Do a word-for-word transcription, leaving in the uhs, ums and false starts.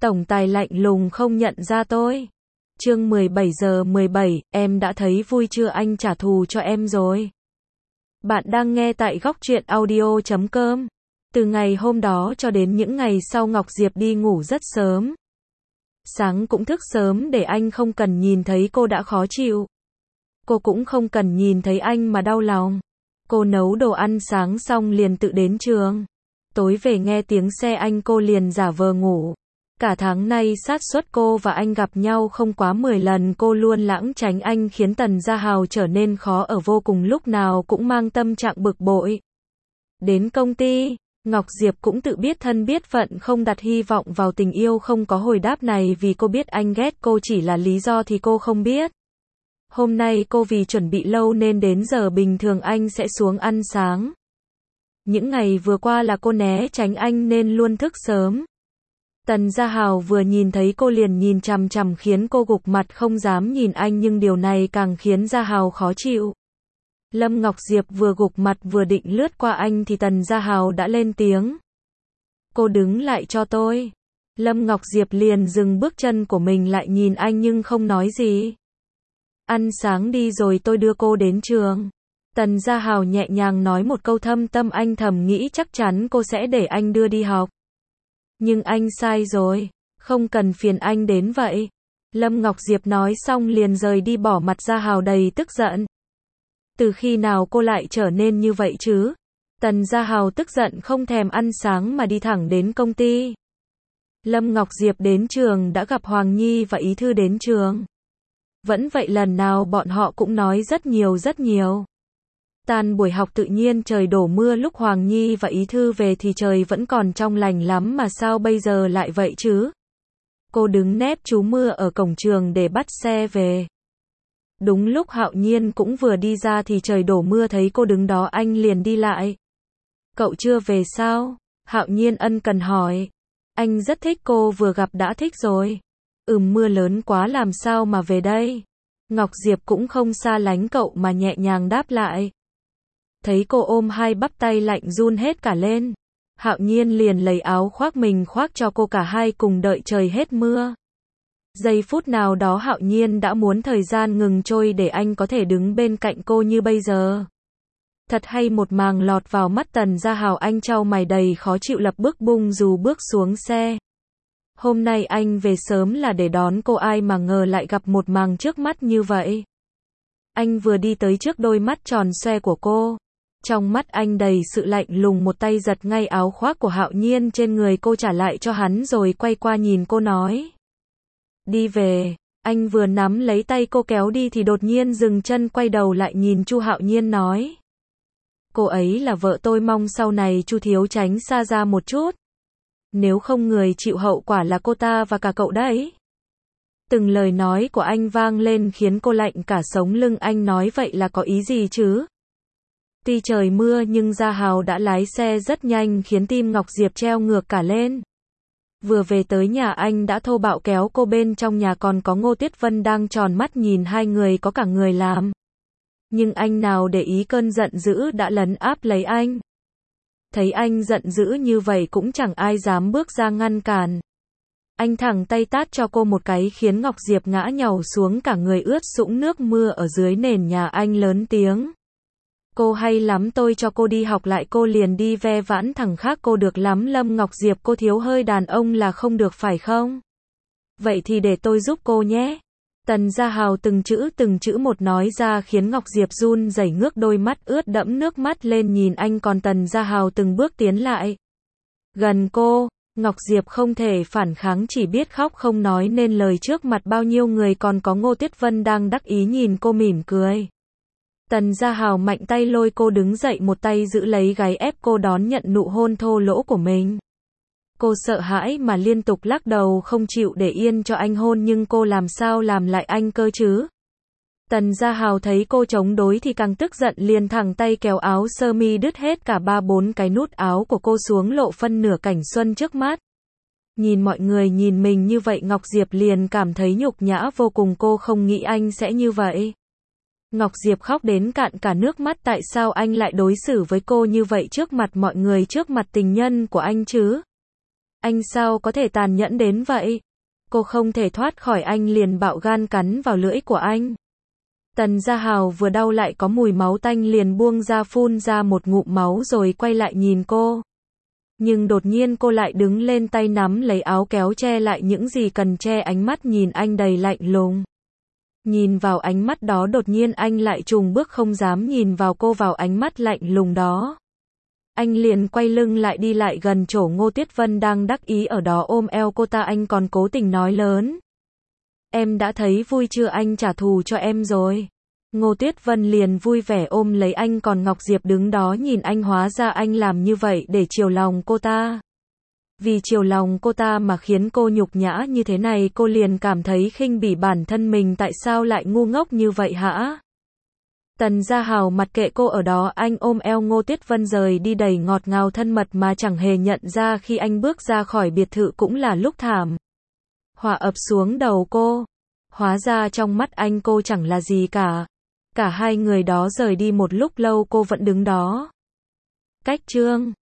Tổng tài lạnh lùng không nhận ra tôi. Chương mười bảy giờ mười bảy, em đã thấy vui chưa, anh trả thù cho em rồi. Bạn đang nghe tại góc truyện audio chấm com. Từ ngày hôm đó cho đến những ngày sau Ngọc Diệp đi ngủ rất sớm. Sáng cũng thức sớm để anh không cần nhìn thấy cô đã khó chịu. Cô cũng không cần nhìn thấy anh mà đau lòng. Cô nấu đồ ăn sáng xong liền tự đến trường. Tối về nghe tiếng xe anh cô liền giả vờ ngủ. Cả tháng nay sát suất cô và anh gặp nhau không quá mười lần, cô luôn lãng tránh anh khiến Tần Gia Hào trở nên khó ở vô cùng, lúc nào cũng mang tâm trạng bực bội. Đến công ty, Ngọc Diệp cũng tự biết thân biết phận không đặt hy vọng vào tình yêu không có hồi đáp này, vì cô biết anh ghét cô chỉ là lý do thì cô không biết. Hôm nay cô vì chuẩn bị lâu nên đến giờ bình thường anh sẽ xuống ăn sáng. Những ngày vừa qua là cô né tránh anh nên luôn thức sớm. Tần Gia Hào vừa nhìn thấy cô liền nhìn chằm chằm khiến cô gục mặt không dám nhìn anh, nhưng điều này càng khiến Gia Hào khó chịu. Lâm Ngọc Diệp vừa gục mặt vừa định lướt qua anh thì Tần Gia Hào đã lên tiếng. Cô đứng lại cho tôi. Lâm Ngọc Diệp liền dừng bước chân của mình lại nhìn anh nhưng không nói gì. Ăn sáng đi rồi tôi đưa cô đến trường. Tần Gia Hào nhẹ nhàng nói một câu, thâm tâm anh thầm nghĩ chắc chắn cô sẽ để anh đưa đi học. Nhưng anh sai rồi, không cần phiền anh đến vậy. Lâm Ngọc Diệp nói xong liền rời đi, bỏ mặt Gia Hào đầy tức giận. Từ khi nào cô lại trở nên như vậy chứ? Tần Gia Hào tức giận không thèm ăn sáng mà đi thẳng đến công ty. Lâm Ngọc Diệp đến trường đã gặp Hoàng Nhi và Ý Thư đến trường. Vẫn vậy, lần nào bọn họ cũng nói rất nhiều rất nhiều. Tan buổi học tự nhiên trời đổ mưa, lúc Hoàng Nhi và Ý Thư về thì trời vẫn còn trong lành lắm, mà sao bây giờ lại vậy chứ? Cô đứng nép trú mưa ở cổng trường để bắt xe về. Đúng lúc Hạo Nhiên cũng vừa đi ra thì trời đổ mưa, thấy cô đứng đó anh liền đi lại. Cậu chưa về sao? Hạo Nhiên ân cần hỏi. Anh rất thích cô, vừa gặp đã thích rồi. Ừm, mưa lớn quá làm sao mà về đây? Ngọc Diệp cũng không xa lánh cậu mà nhẹ nhàng đáp lại. Thấy cô ôm hai bắp tay lạnh run hết cả lên. Hạo Nhiên liền lấy áo khoác mình khoác cho cô, cả hai cùng đợi trời hết mưa. Giây phút nào đó Hạo Nhiên đã muốn thời gian ngừng trôi để anh có thể đứng bên cạnh cô như bây giờ. Thật hay, một màng lọt vào mắt Tần Gia Hào, anh chau mày đầy khó chịu lập bước bung dù bước xuống xe. Hôm nay anh về sớm là để đón cô, ai mà ngờ lại gặp một màng trước mắt như vậy. Anh vừa đi tới trước đôi mắt tròn xoe của cô. Trong mắt anh đầy sự lạnh lùng, một tay giật ngay áo khoác của Hạo Nhiên trên người cô trả lại cho hắn rồi quay qua nhìn cô nói. Đi về. Anh vừa nắm lấy tay cô kéo đi thì đột nhiên dừng chân, quay đầu lại nhìn Chu Hạo Nhiên nói. Cô ấy là vợ tôi, mong sau này Chu thiếu tránh xa ra một chút. Nếu không người chịu hậu quả là cô ta và cả cậu đấy. Từng lời nói của anh vang lên khiến cô lạnh cả sống lưng. Anh nói vậy là có ý gì chứ? Tuy trời mưa nhưng Gia Hào đã lái xe rất nhanh khiến tim Ngọc Diệp treo ngược cả lên. Vừa về tới nhà anh đã thô bạo kéo cô bên trong nhà, còn có Ngô Tuyết Vân đang tròn mắt nhìn hai người có cả người làm. Nhưng anh nào để ý, cơn giận dữ đã lấn áp lấy anh. Thấy anh giận dữ như vậy cũng chẳng ai dám bước ra ngăn cản. Anh thẳng tay tát cho cô một cái khiến Ngọc Diệp ngã nhào xuống, cả người ướt sũng nước mưa ở dưới nền nhà. Anh lớn tiếng. Cô hay lắm, tôi cho cô đi học lại cô liền đi ve vãn thằng khác, cô được lắm Lâm Ngọc Diệp, cô thiếu hơi đàn ông là không được phải không? Vậy thì để tôi giúp cô nhé. Tần Gia Hào từng chữ từng chữ một nói ra khiến Ngọc Diệp run rẩy ngước đôi mắt ướt đẫm nước mắt lên nhìn anh, còn Tần Gia Hào từng bước tiến lại gần cô. Ngọc Diệp không thể phản kháng, chỉ biết khóc không nói nên lời, trước mặt bao nhiêu người, còn có Ngô Tuyết Vân đang đắc ý nhìn cô mỉm cười. Tần Gia Hào mạnh tay lôi cô đứng dậy, một tay giữ lấy gáy ép cô đón nhận nụ hôn thô lỗ của mình. Cô sợ hãi mà liên tục lắc đầu không chịu để yên cho anh hôn, nhưng cô làm sao làm lại anh cơ chứ? Tần Gia Hào thấy cô chống đối thì càng tức giận, liền thẳng tay kéo áo sơ mi đứt hết cả ba bốn cái nút áo của cô xuống, lộ phân nửa cảnh xuân trước mắt. Nhìn mọi người nhìn mình như vậy, Ngọc Diệp liền cảm thấy nhục nhã vô cùng, cô không nghĩ anh sẽ như vậy. Ngọc Diệp khóc đến cạn cả nước mắt, tại sao anh lại đối xử với cô như vậy trước mặt mọi người, trước mặt tình nhân của anh chứ? Anh sao có thể tàn nhẫn đến vậy? Cô không thể thoát khỏi anh liền bạo gan cắn vào lưỡi của anh. Tần Gia Hào vừa đau lại có mùi máu tanh liền buông ra phun ra một ngụm máu rồi quay lại nhìn cô. Nhưng đột nhiên cô lại đứng lên tay nắm lấy áo kéo che lại những gì cần che, ánh mắt nhìn anh đầy lạnh lùng. Nhìn vào ánh mắt đó đột nhiên anh lại chùng bước không dám nhìn vào cô, vào ánh mắt lạnh lùng đó. Anh liền quay lưng lại đi lại gần chỗ Ngô Tuyết Vân đang đắc ý ở đó ôm eo cô ta, anh còn cố tình nói lớn. Em đã thấy vui chưa, anh trả thù cho em rồi. Ngô Tuyết Vân liền vui vẻ ôm lấy anh, còn Ngọc Diệp đứng đó nhìn anh, hóa ra anh làm như vậy để chiều lòng cô ta. Vì chiều lòng cô ta mà khiến cô nhục nhã như thế này, cô liền cảm thấy khinh bỉ bản thân mình, tại sao lại ngu ngốc như vậy hả? Tần Gia Hào mặc kệ cô ở đó, anh ôm eo Ngô Tuyết Vân rời đi đầy ngọt ngào thân mật mà chẳng hề nhận ra khi anh bước ra khỏi biệt thự cũng là lúc thảm họa ập xuống đầu cô. Hóa ra trong mắt anh cô chẳng là gì cả. Cả hai người đó rời đi một lúc lâu cô vẫn đứng đó. Cách chương